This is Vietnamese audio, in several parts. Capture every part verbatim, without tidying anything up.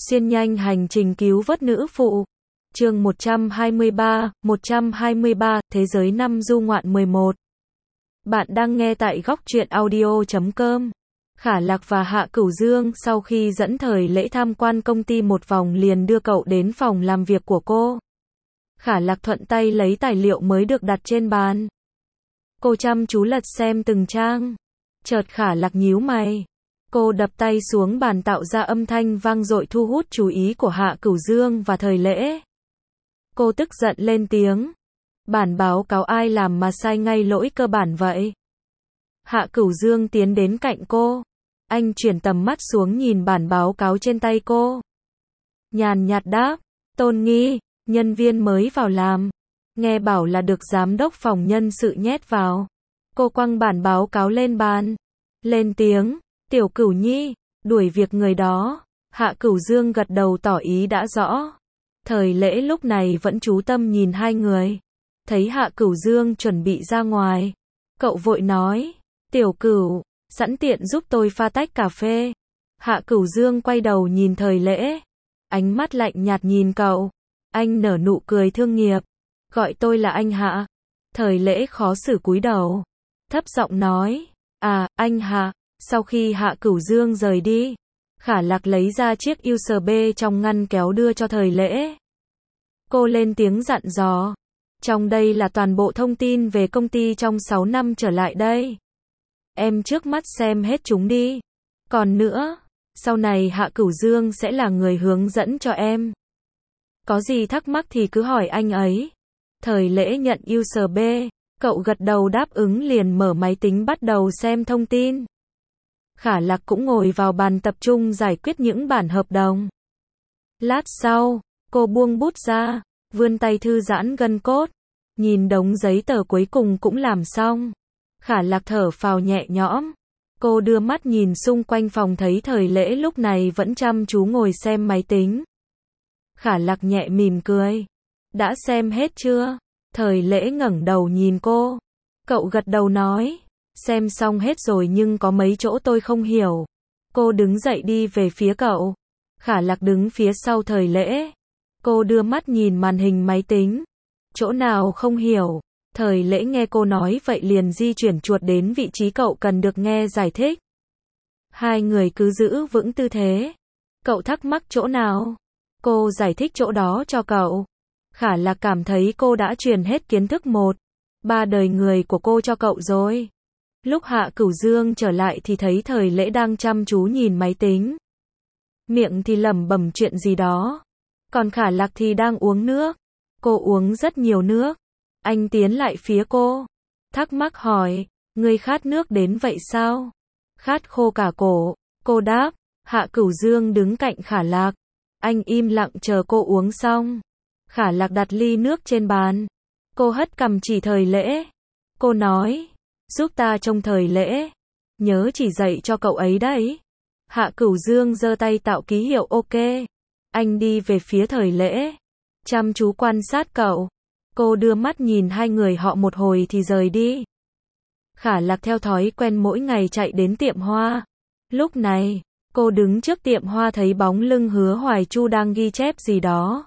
Xuyên nhanh hành trình cứu vớt nữ phụ. Chương một trăm hai mươi ba, một trăm hai mươi ba, Thế giới năm du ngoạn mười một. Bạn đang nghe tại góc truyện audio chấm com. Khả Lạc và Hạ Cửu Dương sau khi dẫn Thời Lễ tham quan công ty một vòng liền đưa cậu đến phòng làm việc của cô. Khả Lạc thuận tay lấy tài liệu mới được đặt trên bàn. Cô chăm chú lật xem từng trang. Chợt Khả Lạc nhíu mày. Cô đập tay xuống bàn tạo ra âm thanh vang dội thu hút chú ý của Hạ Cửu Dương và Thời Lễ. Cô tức giận lên tiếng. Bản báo cáo ai làm mà sai ngay lỗi cơ bản vậy? Hạ Cửu Dương tiến đến cạnh cô. Anh chuyển tầm mắt xuống nhìn bản báo cáo trên tay cô. Nhàn nhạt đáp, Tôn Nghi, nhân viên mới vào làm. Nghe bảo là được giám đốc phòng nhân sự nhét vào. Cô quăng bản báo cáo lên bàn. Lên tiếng, Tiểu Cửu Nhi, đuổi việc người đó. Hạ Cửu Dương gật đầu tỏ ý đã rõ. Thời Lễ lúc này vẫn chú tâm nhìn hai người. Thấy Hạ Cửu Dương chuẩn bị ra ngoài. Cậu vội nói, Tiểu Cửu, sẵn tiện giúp tôi pha tách cà phê. Hạ Cửu Dương quay đầu nhìn Thời Lễ. Ánh mắt lạnh nhạt nhìn cậu. Anh nở nụ cười thương nghiệp. Gọi tôi là anh Hạ. Thời Lễ khó xử cúi đầu. Thấp giọng nói, à, anh Hạ. Sau khi Hạ Cửu Dương rời đi, Khả Lạc lấy ra chiếc u ét bê trong ngăn kéo đưa cho Thời Lễ. Cô lên tiếng dặn dò. Trong đây là toàn bộ thông tin về công ty trong sáu năm trở lại đây. Em trước mắt xem hết chúng đi. Còn nữa, sau này Hạ Cửu Dương sẽ là người hướng dẫn cho em. Có gì thắc mắc thì cứ hỏi anh ấy. Thời Lễ nhận u ét bê, cậu gật đầu đáp ứng liền mở máy tính bắt đầu xem thông tin. Khả Lạc cũng ngồi vào bàn tập trung giải quyết những bản hợp đồng. Lát sau, cô buông bút ra, vươn tay thư giãn gân cốt, nhìn đống giấy tờ cuối cùng cũng làm xong. Khả Lạc thở phào nhẹ nhõm. Cô đưa mắt nhìn xung quanh phòng thấy Thời Lễ lúc này vẫn chăm chú ngồi xem máy tính. Khả Lạc nhẹ mỉm cười. Đã xem hết chưa? Thời Lễ ngẩng đầu nhìn cô. Cậu gật đầu nói. Xem xong hết rồi nhưng có mấy chỗ tôi không hiểu. Cô đứng dậy đi về phía cậu. Khả Lạc đứng phía sau Thời Lễ. Cô đưa mắt nhìn màn hình máy tính. Chỗ nào không hiểu? Thời Lễ nghe cô nói vậy liền di chuyển chuột đến vị trí cậu cần được nghe giải thích. Hai người cứ giữ vững tư thế. Cậu thắc mắc chỗ nào? Cô giải thích chỗ đó cho cậu. Khả Lạc cảm thấy cô đã truyền hết kiến thức một, ba đời người của cô cho cậu rồi. Lúc Hạ Cửu Dương trở lại thì thấy Thời Lễ đang chăm chú nhìn máy tính. Miệng thì lẩm bẩm chuyện gì đó. Còn Khả Lạc thì đang uống nước. Cô uống rất nhiều nước. Anh tiến lại phía cô. Thắc mắc hỏi, ngươi khát nước đến vậy sao? Khát khô cả cổ. Cô đáp. Hạ Cửu Dương đứng cạnh Khả Lạc. Anh im lặng chờ cô uống xong. Khả Lạc đặt ly nước trên bàn. Cô hất cằm chỉ Thời Lễ. Cô nói, giúp ta trông Thời Lễ. Nhớ chỉ dạy cho cậu ấy đấy. Hạ Cửu Dương giơ tay tạo ký hiệu ok. Anh đi về phía Thời Lễ. Chăm chú quan sát cậu. Cô đưa mắt nhìn hai người họ một hồi thì rời đi. Khả Lạc theo thói quen mỗi ngày chạy đến tiệm hoa. Lúc này, cô đứng trước tiệm hoa thấy bóng lưng Hứa Hoài Chu đang ghi chép gì đó.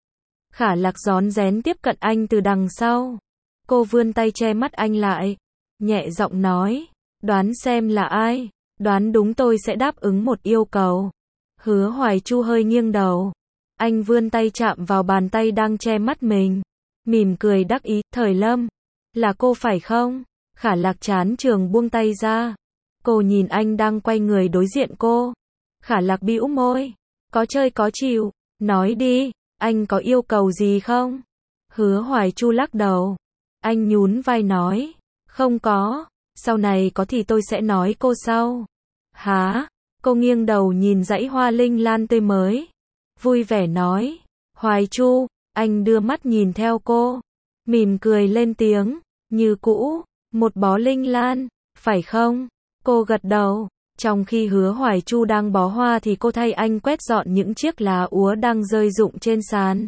Khả Lạc rón rén tiếp cận anh từ đằng sau. Cô vươn tay che mắt anh lại. Nhẹ giọng nói, đoán xem là ai, đoán đúng tôi sẽ đáp ứng một yêu cầu. Hứa Hoài Chu hơi nghiêng đầu. Anh vươn tay chạm vào bàn tay đang che mắt mình. Mỉm cười đắc ý, Thời Lâm. Là cô phải không? Khả Lạc chán trường buông tay ra. Cô nhìn anh đang quay người đối diện cô. Khả Lạc bĩu môi. Có chơi có chịu. Nói đi, anh có yêu cầu gì không? Hứa Hoài Chu lắc đầu. Anh nhún vai nói. Không có, sau này có thì tôi sẽ nói cô sau. Hả? Cô nghiêng đầu nhìn dãy hoa linh lan tươi mới. Vui vẻ nói. Hoài Chu, anh đưa mắt nhìn theo cô. Mỉm cười lên tiếng. Như cũ, một bó linh lan, phải không? Cô gật đầu. Trong khi Hứa Hoài Chu đang bó hoa thì cô thay anh quét dọn những chiếc lá úa đang rơi rụng trên sàn.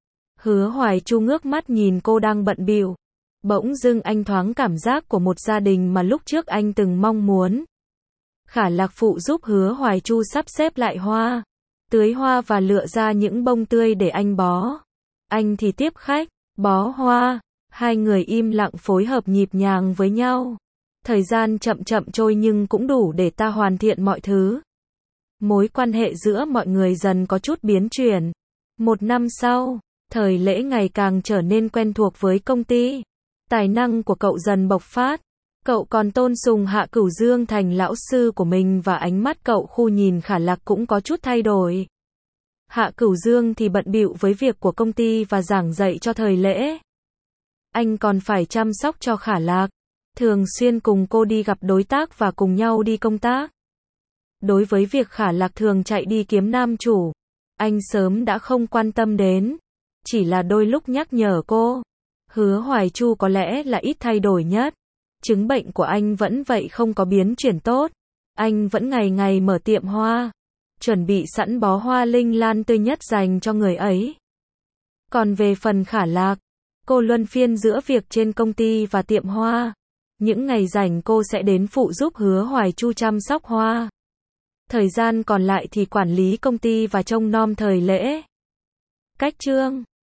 Hứa Hoài Chu ngước mắt nhìn cô đang bận bịu. Bỗng dưng anh thoáng cảm giác của một gia đình mà lúc trước anh từng mong muốn. Khả Lạc phụ giúp Hứa Hoài Chu sắp xếp lại hoa. tưới hoa và lựa ra những bông tươi để anh bó. Anh thì tiếp khách, bó hoa. Hai người im lặng phối hợp nhịp nhàng với nhau. Thời gian chậm chậm trôi nhưng cũng đủ để ta hoàn thiện mọi thứ. Mối quan hệ giữa mọi người dần có chút biến chuyển. Một năm sau, Thời Lễ ngày càng trở nên quen thuộc với công ty. Tài năng của cậu dần bộc phát. Cậu còn tôn sùng Hạ Cửu Dương thành lão sư của mình và ánh mắt cậu khu nhìn Khả Lạc cũng có chút thay đổi. Hạ Cửu Dương thì bận bịu với việc của công ty và giảng dạy cho Thời Lễ. Anh còn phải chăm sóc cho Khả Lạc, thường xuyên cùng cô đi gặp đối tác và cùng nhau đi công tác. Đối với việc Khả Lạc thường chạy đi kiếm nam chủ, anh sớm đã không quan tâm đến, chỉ là đôi lúc nhắc nhở cô. Hứa Hoài Chu có lẽ là ít thay đổi nhất. Chứng bệnh của anh vẫn vậy không có biến chuyển tốt. Anh vẫn ngày ngày mở tiệm hoa, chuẩn bị sẵn bó hoa linh lan tươi nhất dành cho người ấy. Còn về phần Khả Lạc, cô luân phiên giữa việc trên công ty và tiệm hoa. Những ngày rảnh cô sẽ đến phụ giúp Hứa Hoài Chu chăm sóc hoa. Thời gian còn lại thì quản lý công ty và trông nom Thời Lễ. Cách chương